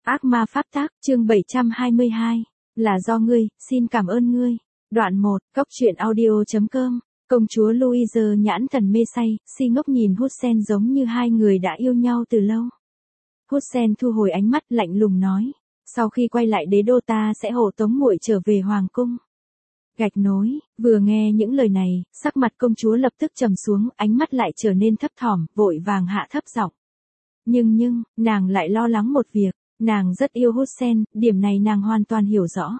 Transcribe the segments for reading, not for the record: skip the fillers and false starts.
Ác ma pháp tác, chương 722. Là do ngươi, xin cảm ơn ngươi. Đoạn 1, Cốc truyện audio.com. Công chúa Louise nhãn thần mê say, si ngốc nhìn Hussein giống như hai người đã yêu nhau từ lâu. Hussein thu hồi ánh mắt lạnh lùng nói. Sau khi quay lại đế đô ta sẽ hộ tống muội trở về hoàng cung. Gạch nối, vừa nghe những lời này, sắc mặt công chúa lập tức trầm xuống, ánh mắt lại trở nên thấp thỏm, vội vàng hạ thấp giọng. Nhưng, nàng lại lo lắng một việc. Nàng rất yêu Hussein, điểm này nàng hoàn toàn hiểu rõ.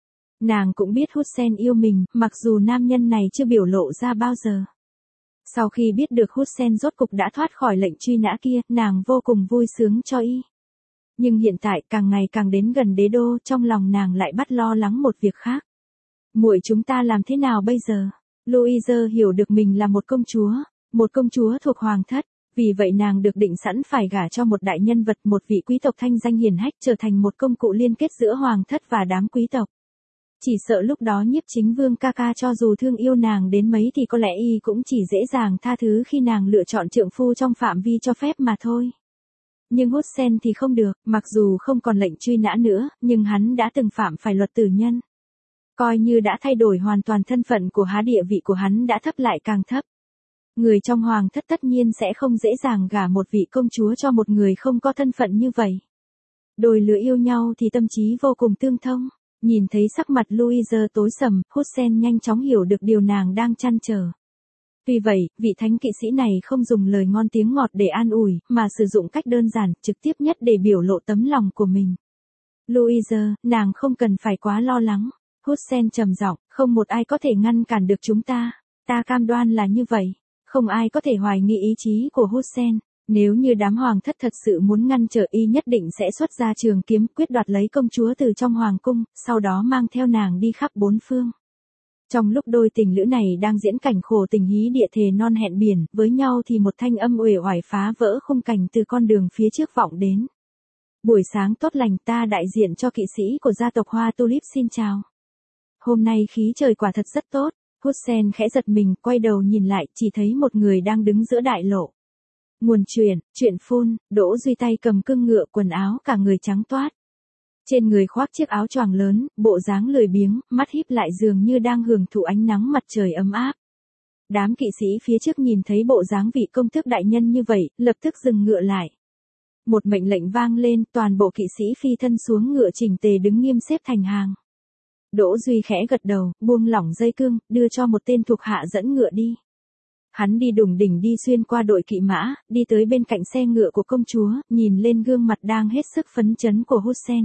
Nàng cũng biết Hussein yêu mình, mặc dù nam nhân này chưa biểu lộ ra bao giờ. Sau khi biết được Hussein rốt cục đã thoát khỏi lệnh truy nã kia, nàng vô cùng vui sướng cho y. Nhưng hiện tại càng ngày càng đến gần đế đô, trong lòng nàng lại bắt lo lắng một việc khác. Muội chúng ta làm thế nào bây giờ? Louise hiểu được mình là một công chúa thuộc hoàng thất. Vì vậy nàng được định sẵn phải gả cho một đại nhân vật, một vị quý tộc thanh danh hiển hách, trở thành một công cụ liên kết giữa hoàng thất và đám quý tộc. Chỉ sợ lúc đó Nhiếp Chính Vương ca ca cho dù thương yêu nàng đến mấy thì có lẽ y cũng chỉ dễ dàng tha thứ khi nàng lựa chọn trượng phu trong phạm vi cho phép mà thôi. Nhưng Hussein thì không được, mặc dù không còn lệnh truy nã nữa, nhưng hắn đã từng phạm phải luật tử nhân. Coi như đã thay đổi hoàn toàn thân phận của hắn, địa vị của hắn đã thấp lại càng thấp. Người trong hoàng thất tất nhiên sẽ không dễ dàng gả một vị công chúa cho một người không có thân phận như vậy. Đôi lứa yêu nhau thì tâm trí vô cùng tương thông. Nhìn thấy sắc mặt Louise tối sầm, Hussein nhanh chóng hiểu được điều nàng đang trăn trở. Vì vậy, vị thánh kỵ sĩ này không dùng lời ngon tiếng ngọt để an ủi, mà sử dụng cách đơn giản, trực tiếp nhất để biểu lộ tấm lòng của mình. Louise, nàng không cần phải quá lo lắng. Hussein trầm giọng, không một ai có thể ngăn cản được chúng ta. Ta cam đoan là như vậy. Không ai có thể hoài nghi ý chí của Hussein. Nếu như đám hoàng thất thật sự muốn ngăn trở y, nhất định sẽ xuất ra trường kiếm quyết đoạt lấy công chúa từ trong hoàng cung, sau đó mang theo nàng đi khắp bốn phương. Trong lúc đôi tình lữ này đang diễn cảnh khổ tình hí địa thề non hẹn biển với nhau thì một thanh âm uể oải phá vỡ khung cảnh từ con đường phía trước vọng đến. Buổi sáng tốt lành, ta đại diện cho kỵ sĩ của gia tộc Hoa Tulip xin chào. Hôm nay khí trời quả thật rất tốt. Hussein khẽ giật mình, quay đầu nhìn lại, chỉ thấy một người đang đứng giữa đại lộ. Nguồn chuyện phun, Đỗ Duy tay cầm cương ngựa, quần áo cả người trắng toát. Trên người khoác chiếc áo choàng lớn, bộ dáng lười biếng, mắt híp lại dường như đang hưởng thụ ánh nắng mặt trời ấm áp. Đám kỵ sĩ phía trước nhìn thấy bộ dáng vị công tước đại nhân như vậy, lập tức dừng ngựa lại. Một mệnh lệnh vang lên, toàn bộ kỵ sĩ phi thân xuống ngựa chỉnh tề đứng nghiêm xếp thành hàng. Đỗ Duy khẽ gật đầu, buông lỏng dây cương, đưa cho một tên thuộc hạ dẫn ngựa đi. Hắn đi đùng đỉnh đi xuyên qua đội kỵ mã, đi tới bên cạnh xe ngựa của công chúa, nhìn lên gương mặt đang hết sức phấn chấn của Hussein.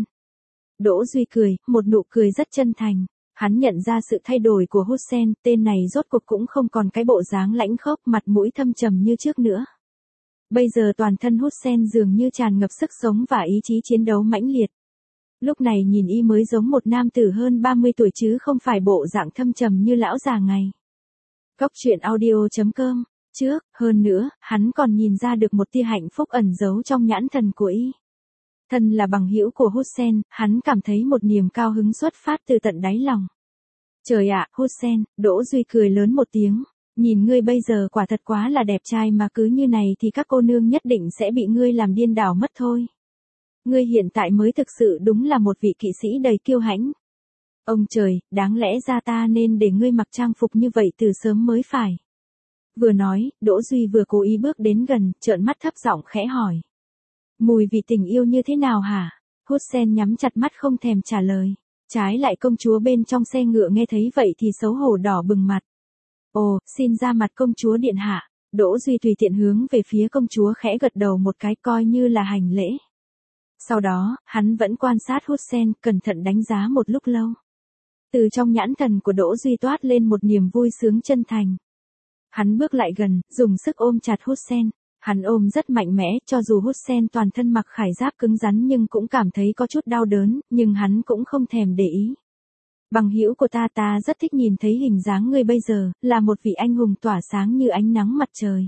Đỗ Duy cười, một nụ cười rất chân thành. Hắn nhận ra sự thay đổi của Hussein, tên này rốt cuộc cũng không còn cái bộ dáng lãnh khốc, mặt mũi thâm trầm như trước nữa. Bây giờ toàn thân Hussein dường như tràn ngập sức sống và ý chí chiến đấu mãnh liệt. Lúc này nhìn y mới giống một nam tử hơn 30 tuổi chứ không phải bộ dạng thâm trầm như lão già ngày. Cốc truyện audio.com. Hơn nữa, hắn còn nhìn ra được một tia hạnh phúc ẩn giấu trong nhãn thần của y. Thân là bằng hữu của Hussein, hắn cảm thấy một niềm cao hứng xuất phát từ tận đáy lòng. Trời ạ, Hussein, Đỗ Duy cười lớn một tiếng. Nhìn ngươi bây giờ quả thật quá là đẹp trai, mà cứ như này thì các cô nương nhất định sẽ bị ngươi làm điên đảo mất thôi. Ngươi hiện tại mới thực sự đúng là một vị kỵ sĩ đầy kiêu hãnh. Ông trời, đáng lẽ ra ta nên để ngươi mặc trang phục như vậy từ sớm mới phải. Vừa nói, Đỗ Duy vừa cố ý bước đến gần, trợn mắt thấp giọng khẽ hỏi. Mùi vị tình yêu như thế nào hả? Hussein nhắm chặt mắt không thèm trả lời. Trái lại công chúa bên trong xe ngựa nghe thấy vậy thì xấu hổ đỏ bừng mặt. Ồ, xin ra mặt công chúa điện hạ. Đỗ Duy tùy tiện hướng về phía công chúa khẽ gật đầu một cái coi như là hành lễ. Sau đó, hắn vẫn quan sát Hussein, cẩn thận đánh giá một lúc lâu. Từ trong nhãn thần của Đỗ Duy toát lên một niềm vui sướng chân thành. Hắn bước lại gần, dùng sức ôm chặt Hussein. Hắn ôm rất mạnh mẽ, cho dù Hussein toàn thân mặc khải giáp cứng rắn nhưng cũng cảm thấy có chút đau đớn, nhưng hắn cũng không thèm để ý. Bằng hữu của ta rất thích nhìn thấy hình dáng ngươi bây giờ, là một vị anh hùng tỏa sáng như ánh nắng mặt trời.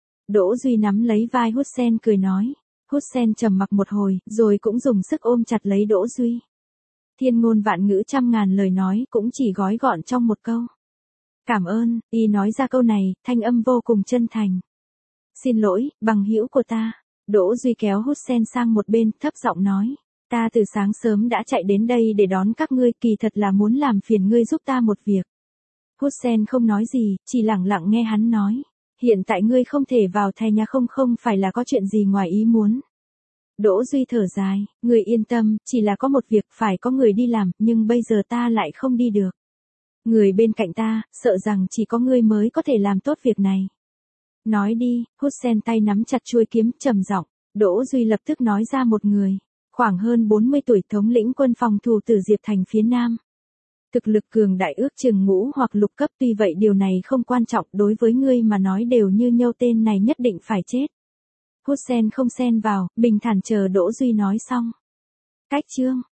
Đỗ Duy nắm lấy vai Hussein cười nói. Hussein trầm mặc một hồi, rồi cũng dùng sức ôm chặt lấy Đỗ Duy. Thiên ngôn vạn ngữ trăm ngàn lời nói cũng chỉ gói gọn trong một câu. Cảm ơn, y nói ra câu này, thanh âm vô cùng chân thành. Xin lỗi, bằng hữu của ta. Đỗ Duy kéo Hussein sang một bên, thấp giọng nói. Ta từ sáng sớm đã chạy đến đây để đón các ngươi, kỳ thật là muốn làm phiền ngươi giúp ta một việc. Hussein không nói gì, chỉ lặng lặng nghe hắn nói. Hiện tại ngươi không thể vào thẻ nhà không phải là có chuyện gì ngoài ý muốn. Đỗ Duy thở dài, ngươi yên tâm, chỉ là có một việc phải có người đi làm, nhưng bây giờ ta lại không đi được. Người bên cạnh ta, sợ rằng chỉ có ngươi mới có thể làm tốt việc này. Nói đi, Hussein tay nắm chặt chuôi kiếm, trầm giọng. Đỗ Duy lập tức nói ra một người, khoảng hơn 40 tuổi, thống lĩnh quân phòng thủ Tử Diệp thành phía Nam. Thực lực cường đại ước chừng ngũ hoặc lục cấp, tuy vậy điều này không quan trọng, đối với ngươi mà nói đều như nhau, tên này nhất định phải chết. Hussein không xen vào, bình thản chờ Đỗ Duy nói xong. Cách chương